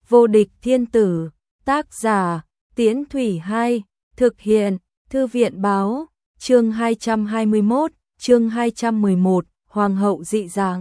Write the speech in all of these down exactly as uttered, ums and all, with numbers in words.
Vô địch thiên tử, tác giả, Tiễn Thủy Hai, thực hiện, Thư viện báo, chương hai trăm hai mươi mốt, chương hai trăm mười một, Hoàng hậu dị dạng.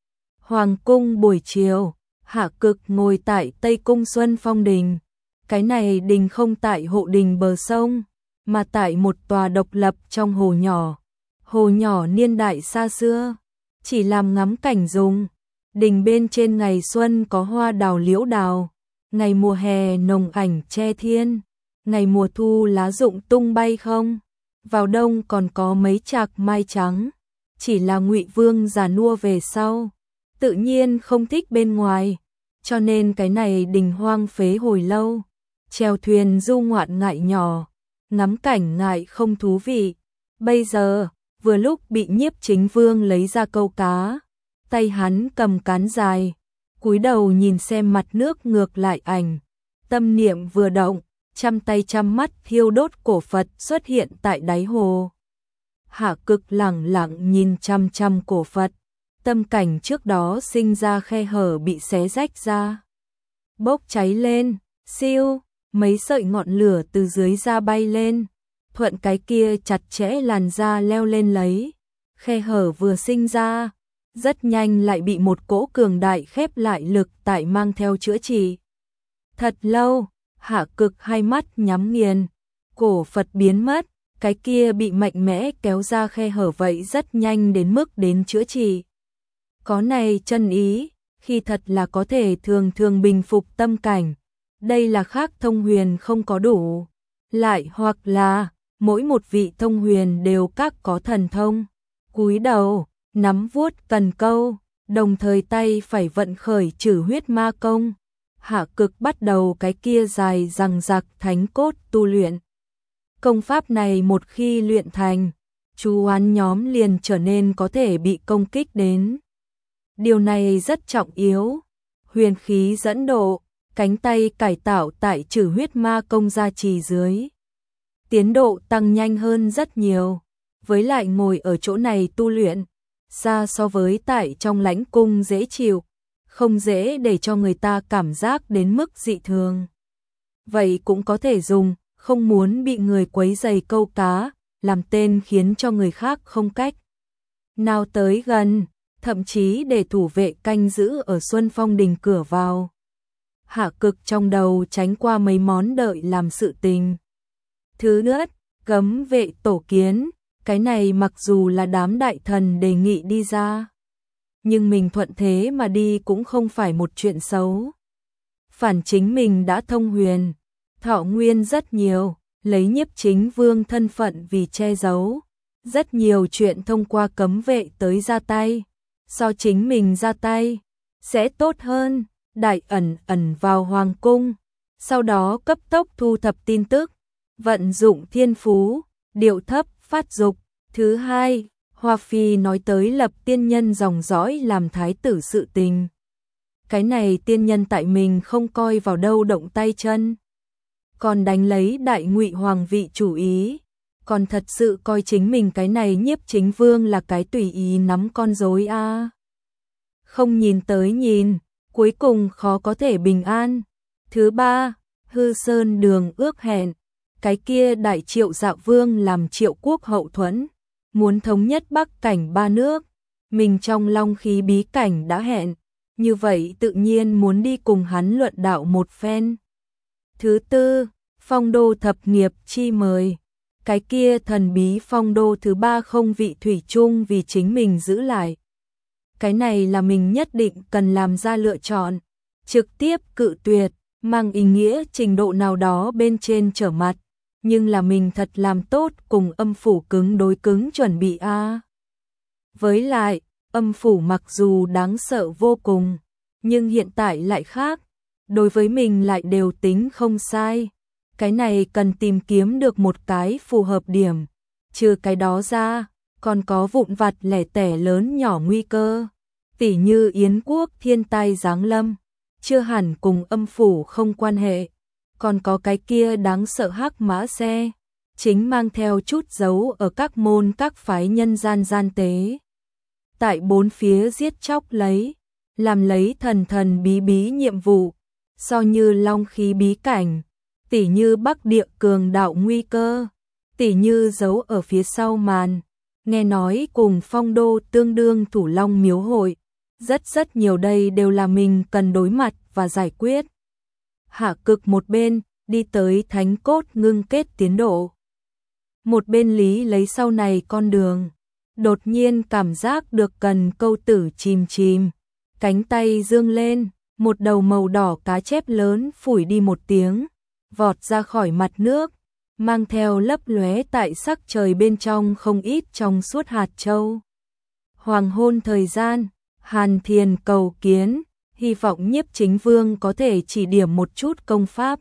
Hoàng cung buổi chiều, Hạ Cực ngồi tại Tây Cung Xuân Phong Đình. Cái này đình không tại hộ đình bờ sông, mà tại một tòa độc lập trong hồ nhỏ. Hồ nhỏ niên đại xa xưa, chỉ làm ngắm cảnh dùng. Đình bên trên ngày xuân có hoa đào liễu đào, ngày mùa hè nồng ảnh che thiên, ngày mùa thu lá rụng tung bay không. Vào đông còn có mấy chạc mai trắng, chỉ là Ngụy Vương già nua về sau, tự nhiên không thích bên ngoài, cho nên cái này đình hoang phế hồi lâu. Chèo thuyền du ngoạn ngại nhỏ, ngắm cảnh ngại không thú vị. Bây giờ, vừa lúc bị Nhiếp Chính Vương lấy ra câu cá, tay hắn cầm cán dài, cúi đầu nhìn xem mặt nước ngược lại ảnh. Tâm niệm vừa động, trăm tay trăm mắt thiêu đốt cổ Phật xuất hiện tại đáy hồ. Hạ Cực lẳng lặng nhìn chăm chăm cổ Phật, tâm cảnh trước đó sinh ra khe hở bị xé rách ra, bốc cháy lên, siêu, mấy sợi ngọn lửa từ dưới da bay lên, thuận cái kia chặt chẽ làn da leo lên lấy. Khe hở vừa sinh ra, rất nhanh lại bị một cỗ cường đại khép lại lực tại mang theo chữa trị. Thật lâu, Hạ Cực hai mắt nhắm nghiền, cổ Phật biến mất, cái kia bị mạnh mẽ kéo ra khe hở vậy rất nhanh đến mức đến chữa trị. Có này chân ý, khi thật là có thể thường thường bình phục tâm cảnh. Đây là khác thông huyền không có đủ, lại hoặc là mỗi một vị thông huyền đều các có thần thông. Cúi đầu, nắm vuốt cần câu, đồng thời tay phải vận khởi trừ huyết ma công. Hạ Cực bắt đầu cái kia dài dằng dặc thánh cốt tu luyện. Công pháp này một khi luyện thành, chú oán nhóm liền trở nên có thể bị công kích đến. Điều này rất trọng yếu. Huyền khí dẫn độ, cánh tay cải tạo tại trừ huyết ma công gia trì dưới, tiến độ tăng nhanh hơn rất nhiều. Với lại ngồi ở chỗ này tu luyện, xa so với tại trong lãnh cung dễ chịu, không dễ để cho người ta cảm giác đến mức dị thường. Vậy cũng có thể dùng, không muốn bị người quấy rầy câu cá, làm tên khiến cho người khác không cách nào tới gần, thậm chí để thủ vệ canh giữ ở Xuân Phong Đình cửa vào. Hạ Cực trong đầu tránh qua mấy món đợi làm sự tình. Thứ nhất, cấm vệ tổ kiến, cái này mặc dù là đám đại thần đề nghị đi ra, nhưng mình thuận thế mà đi cũng không phải một chuyện xấu. Phản chính mình đã thông huyền, thọ nguyên rất nhiều, lấy Nhiếp Chính Vương thân phận vì che giấu, rất nhiều chuyện thông qua cấm vệ tới ra tay, so chính mình ra tay sẽ tốt hơn. Đại ẩn ẩn vào hoàng cung, sau đó cấp tốc thu thập tin tức, vận dụng thiên phú, điệu thấp phát dục. Thứ hai, Hoa Phi nói tới lập tiên nhân dòng dõi làm thái tử sự tình. Cái này tiên nhân tại mình không coi vào đâu động tay chân, còn đánh lấy đại Ngụy hoàng vị chủ ý, còn thật sự coi chính mình cái này Nhiếp Chính Vương là cái tùy ý nắm con rối a. À. Không nhìn tới nhìn, cuối cùng khó có thể bình an. Thứ ba, Hư Sơn Đường ước hẹn, cái kia đại Triệu Dạ Vương làm Triệu quốc hậu thuẫn, muốn thống nhất Bắc cảnh ba nước, mình trong Long Khí bí cảnh đã hẹn, như vậy tự nhiên muốn đi cùng hắn luận đạo một phen. Thứ tư, Phong đô thập nghiệp chi mời, cái kia thần bí phong đô thứ ba không vị thủy chung vì chính mình giữ lại. Cái này là mình nhất định cần làm ra lựa chọn, trực tiếp cự tuyệt, mang ý nghĩa trình độ nào đó bên trên trở mặt, nhưng là mình thật làm tốt cùng âm phủ cứng đối cứng chuẩn bị a. À. Với lại, âm phủ mặc dù đáng sợ vô cùng, nhưng hiện tại lại khác, đối với mình lại đều tính không sai. Cái này cần tìm kiếm được một cái phù hợp điểm, trừ cái đó ra, còn có vụn vặt lẻ tẻ lớn nhỏ nguy cơ. Tỉ như Yến quốc thiên tai giáng lâm, chưa hẳn cùng âm phủ không quan hệ, còn có cái kia đáng sợ hắc mã xe, chính mang theo chút dấu ở các môn các phái nhân gian gian tế. Tại bốn phía giết chóc lấy, làm lấy thần thần bí bí nhiệm vụ, so như long khí bí cảnh, tỉ như bắc địa cường đạo nguy cơ, tỉ như giấu ở phía sau màn, nghe nói cùng phong đô tương đương thủ long miếu hội, rất rất nhiều đây đều là mình cần đối mặt và giải quyết. Hạ Cực một bên, đi tới thánh cốt ngưng kết tiến độ. Một bên lý lấy sau này con đường, đột nhiên cảm giác được cần câu tử chìm chìm, cánh tay dương lên, một đầu màu đỏ cá chép lớn phủi đi một tiếng, vọt ra khỏi mặt nước, mang theo lấp lóe tại sắc trời bên trong không ít trong suốt hạt châu. Hoàng hôn thời gian, Hàn Thiền cầu kiến, hy vọng Nhiếp Chính Vương có thể chỉ điểm một chút công pháp.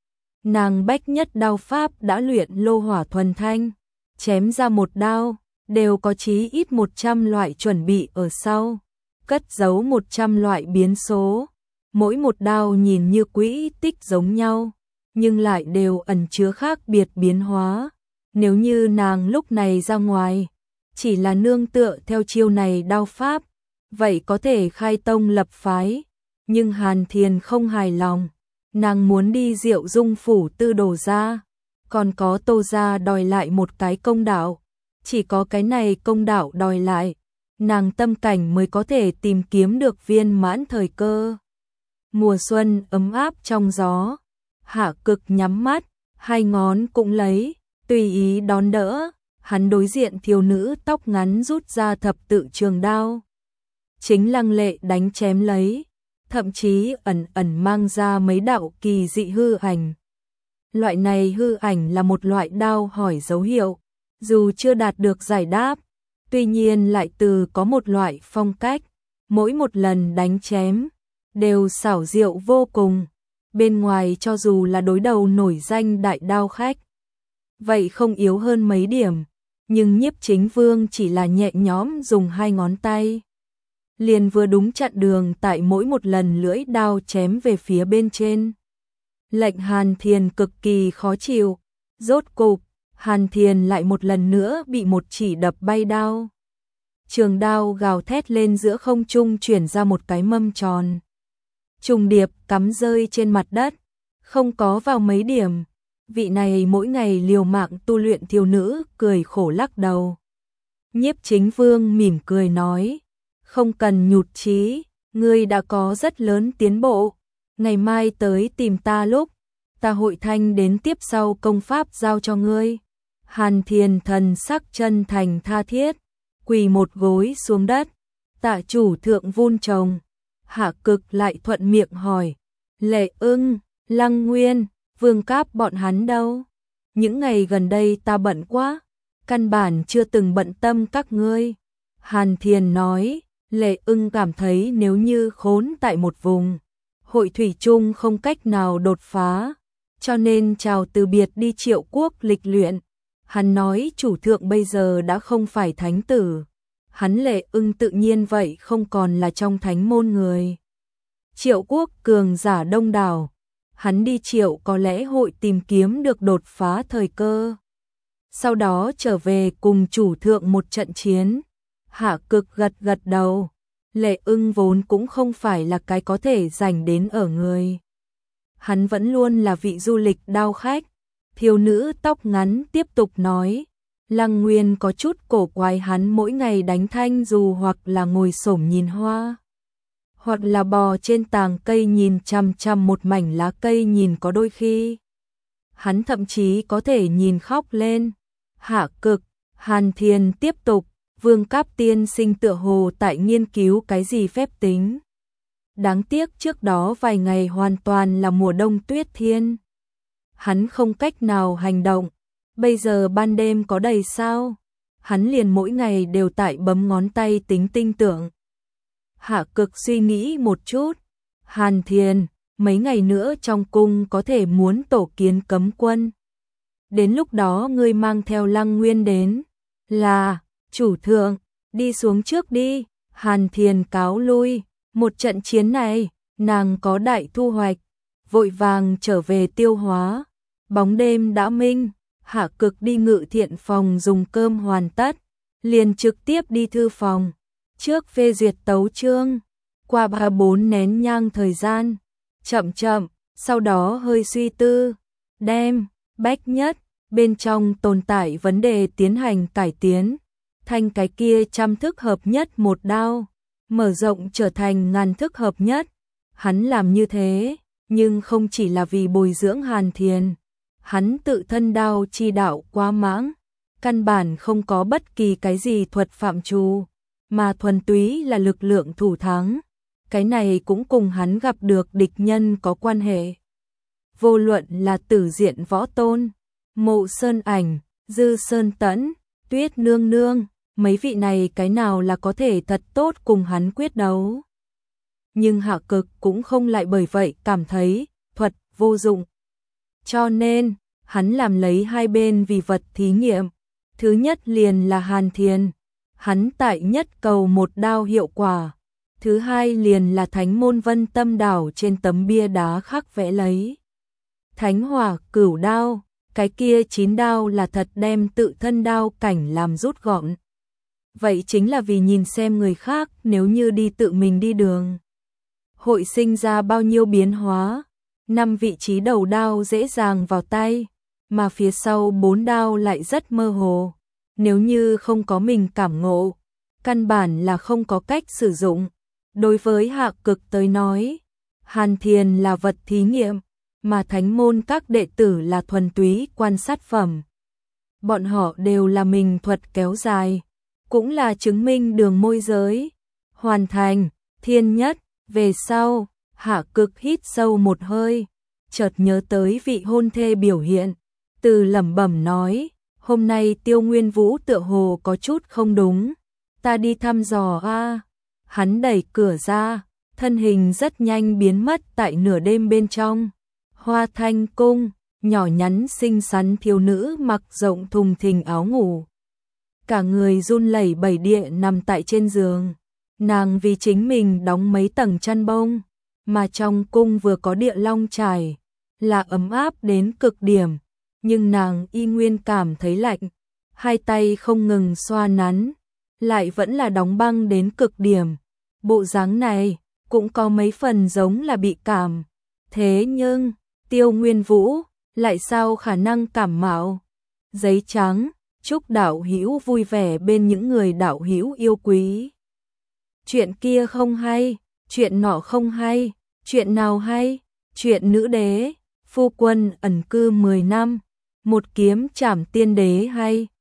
Nàng bách nhất đao pháp đã luyện lô hỏa thuần thanh, chém ra một đao, đều có chí ít một trăm loại chuẩn bị ở sau, cất giấu một trăm loại biến số, mỗi một đao nhìn như quỹ tích giống nhau, nhưng lại đều ẩn chứa khác biệt biến hóa. Nếu như nàng lúc này ra ngoài, chỉ là nương tựa theo chiêu này đao pháp, vậy có thể khai tông lập phái, nhưng Hàn Thiền không hài lòng, nàng muốn đi Diệu Dung phủ tư đồ ra, còn có Tô gia đòi lại một cái công đạo, chỉ có cái này công đạo đòi lại, nàng tâm cảnh mới có thể tìm kiếm được viên mãn thời cơ. Mùa xuân ấm áp trong gió, Hạ Cực nhắm mắt, hai ngón cũng lấy, tùy ý đón đỡ, hắn đối diện thiếu nữ tóc ngắn rút ra thập tự trường đao. Chính lăng lệ đánh chém lấy, thậm chí ẩn ẩn mang ra mấy đạo kỳ dị hư ảnh. Loại này hư ảnh là một loại đao hỏi dấu hiệu, dù chưa đạt được giải đáp, tuy nhiên lại từ có một loại phong cách, mỗi một lần đánh chém, đều xảo diệu vô cùng. Bên ngoài cho dù là đối đầu nổi danh đại đao khách, vậy không yếu hơn mấy điểm, nhưng Nhiếp Chính Vương chỉ là nhẹ nhõm dùng hai ngón tay, liền vừa đúng chặn đường tại mỗi một lần lưỡi đao chém về phía bên trên. Lệnh Hàn Thiền cực kỳ khó chịu, rốt cục, Hàn Thiền lại một lần nữa bị một chỉ đập bay đao. Trường đao gào thét lên giữa không trung chuyển ra một cái mâm tròn. Trùng điệp cắm rơi trên mặt đất, không có vào mấy điểm. Vị này mỗi ngày liều mạng tu luyện thiếu nữ cười khổ lắc đầu. Nhiếp Chính Vương mỉm cười nói, không cần nhụt chí, ngươi đã có rất lớn tiến bộ, ngày mai tới tìm ta lúc, ta hội thanh đến tiếp sau công pháp giao cho ngươi. Hàn Thiền thần sắc chân thành tha thiết, quỳ một gối xuống đất, tạ chủ thượng vun trồng. Hạ Cực lại thuận miệng hỏi, Lệ Ưng, Lăng Nguyên, Vương Cáp bọn hắn đâu? Những ngày gần đây ta bận quá, căn bản chưa từng bận tâm các ngươi. Hàn Thiền nói, Lệ Ưng cảm thấy nếu như khốn tại một vùng, hội thủy chung không cách nào đột phá, cho nên chào từ biệt đi Triệu Quốc lịch luyện. Hắn nói chủ thượng bây giờ đã không phải thánh tử, hắn Lệ Ưng tự nhiên vậy không còn là trong thánh môn người. Triệu Quốc cường giả đông đảo, hắn đi Triệu có lẽ hội tìm kiếm được đột phá thời cơ. Sau đó trở về cùng chủ thượng một trận chiến. Hạ Cực gật gật đầu, Lệ Ưng vốn cũng không phải là cái có thể dành đến ở người. Hắn vẫn luôn là vị du lịch đao khách. Thiếu nữ tóc ngắn tiếp tục nói, Lăng Nguyên có chút cổ quái, hắn mỗi ngày đánh thanh dù hoặc là ngồi xổm nhìn hoa, hoặc là bò trên tàng cây nhìn chằm chằm một mảnh lá cây, nhìn có đôi khi hắn thậm chí có thể nhìn khóc lên. Hạ Cực, Hàn Thiền tiếp tục, Vương Cáp tiên sinh tựa hồ tại nghiên cứu cái gì phép tính. Đáng tiếc trước đó vài ngày hoàn toàn là mùa đông tuyết thiên, hắn không cách nào hành động. Bây giờ ban đêm có đầy sao, hắn liền mỗi ngày đều tại bấm ngón tay tính tinh tưởng. Hạ Cực suy nghĩ một chút, Hàn Thiền, mấy ngày nữa trong cung có thể muốn tổ kiến cấm quân. Đến lúc đó ngươi mang theo Lăng Nguyên đến. Là, chủ thượng, đi xuống trước đi. Hàn Thiền cáo lui, một trận chiến này, nàng có đại thu hoạch, vội vàng trở về tiêu hóa. Bóng đêm đã minh, Hạ Cực đi ngự thiện phòng dùng cơm hoàn tất, liền trực tiếp đi thư phòng, trước phê duyệt tấu chương. Qua ba bốn nén nhang thời gian, chậm chậm, sau đó hơi suy tư, đem bách nhất bên trong tồn tại vấn đề tiến hành cải tiến, thành cái kia trăm thức hợp nhất một đao, mở rộng trở thành ngàn thức hợp nhất. Hắn làm như thế, nhưng không chỉ là vì bồi dưỡng Hàn Thiền, hắn tự thân đao chi đạo quá mãng, căn bản không có bất kỳ cái gì thuật phạm trù, mà thuần túy là lực lượng thủ thắng. Cái này cũng cùng hắn gặp được địch nhân có quan hệ. Vô luận là Tử Diện Võ Tôn, Mộ Sơn Ảnh, Dư Sơn Tẫn, Tuyết Nương Nương, mấy vị này cái nào là có thể thật tốt cùng hắn quyết đấu. Nhưng Hạ Cực cũng không lại bởi vậy cảm thấy thuật vô dụng. Cho nên, hắn làm lấy hai bên vì vật thí nghiệm. Thứ nhất liền là Hàn Thiền, hắn tại nhất cầu một đao hiệu quả. Thứ hai liền là Thánh Môn Vân Tâm Đảo trên tấm bia đá khắc vẽ lấy. Thánh Hỏa Cửu Đao, cái kia chín đao là thật đem tự thân đao cảnh làm rút gọn. Vậy chính là vì nhìn xem người khác nếu như đi tự mình đi đường, hội sinh ra bao nhiêu biến hóa. Năm vị trí đầu đao dễ dàng vào tay, mà phía sau bốn đao lại rất mơ hồ. Nếu như không có mình cảm ngộ, căn bản là không có cách sử dụng. Đối với Hạ Cực tới nói, Hàn Thiền là vật thí nghiệm, mà Thánh Môn các đệ tử là thuần túy quan sát phẩm. Bọn họ đều là mình thuật kéo dài, cũng là chứng minh đường môi giới. Hoàn thành, thiên nhất, về sau, Hạ Cực hít sâu một hơi, chợt nhớ tới vị hôn thê biểu hiện, từ lẩm bẩm nói, hôm nay Tiêu Nguyên Vũ tựa hồ có chút không đúng, ta đi thăm dò a. Hắn đẩy cửa ra, thân hình rất nhanh biến mất tại nửa đêm bên trong. Hoa Thanh Cung, nhỏ nhắn xinh xắn thiếu nữ mặc rộng thùng thình áo ngủ, cả người run lẩy bẩy địa nằm tại trên giường. Nàng vì chính mình đóng mấy tầng chăn bông, mà trong cung vừa có địa long trải, là ấm áp đến cực điểm, nhưng nàng y nguyên cảm thấy lạnh, hai tay không ngừng xoa nắn, lại vẫn là đóng băng đến cực điểm. Bộ dáng này cũng có mấy phần giống là bị cảm. Thế nhưng, Tiêu Nguyên Vũ lại sao khả năng cảm mạo? Giấy trắng, chúc đạo hữu vui vẻ bên những người đạo hữu yêu quý. Chuyện kia không hay, chuyện nọ không hay, chuyện nào hay? Chuyện nữ đế, phu quân ẩn cư mười năm, một kiếm trảm tiên đế hay?